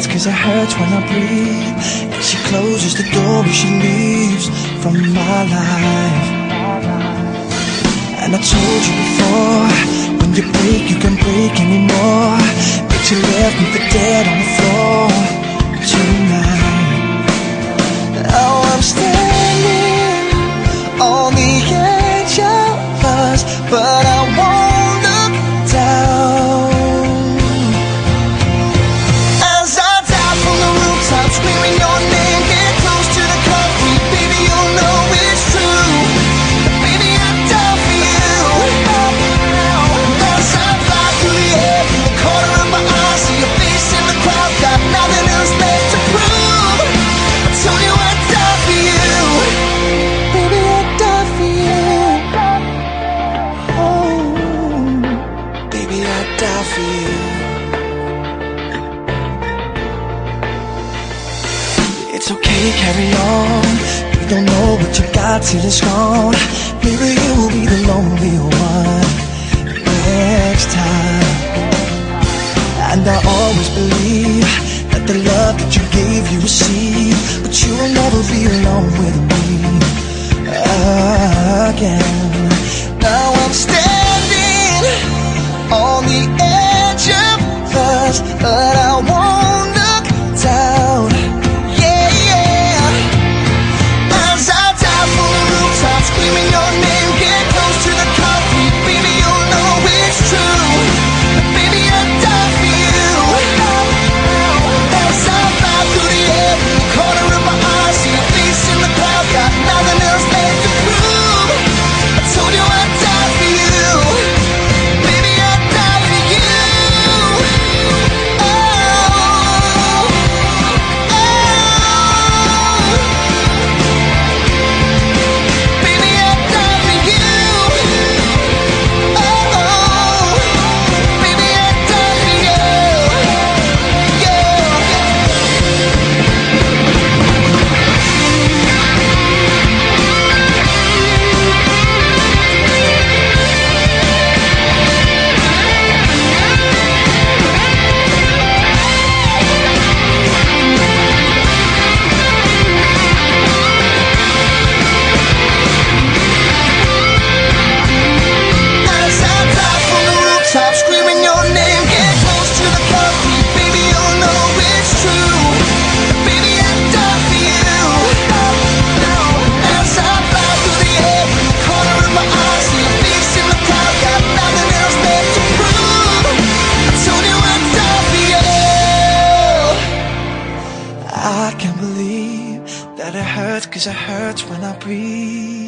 hurts cause it hurts when I breathe, and she closes the door as she leaves from my life. And I told you before, when you break you can't break anymore, but you left me for dead on the floor tonight. Now I'm standing on the edge of us, but I won't look down. As I dive from the rooftop, screaming your name, get close to the concrete, baby, you'll know it's true. Baby, I die for you. As I fly through the air, from the corner of my eye, see your face in the crowd, got nothing else left to prove. I told you I'd die for you. Baby, I'd die for you. Oh, baby, I'd die for you. It's okay, carry on. You don't know what you got till it's gone. Maybe you'll be the lonely one next time. And I always believe that the love that you gave you receive, but you will never be alone with me again. Now I'm standing on the edge of us, but I won't look down. Yeah, yeah. As I dive from the rooftop, screaming your name, get close to the concrete, baby, you'll know it's true. Baby, I'd die for you. As I fly through the air, from the corner of my eye, see your face in the crowd, got nothing else left to prove. I told you I'd die for you. Baby, I'd die for you. Oh, oh. Baby, I'd die for you. Oh, baby, I'd die for you. Yeah. As I dive from the rooftop, screaming your name, get close to the concrete, baby, you'll know it's true. Baby, I'd die for you. As I fly through the air, from the corner of my eye, see your face in the crowd, got nothing else left to prove. I told you I'd die for you. I can't believe that it hurts cause it hurts when I breathe.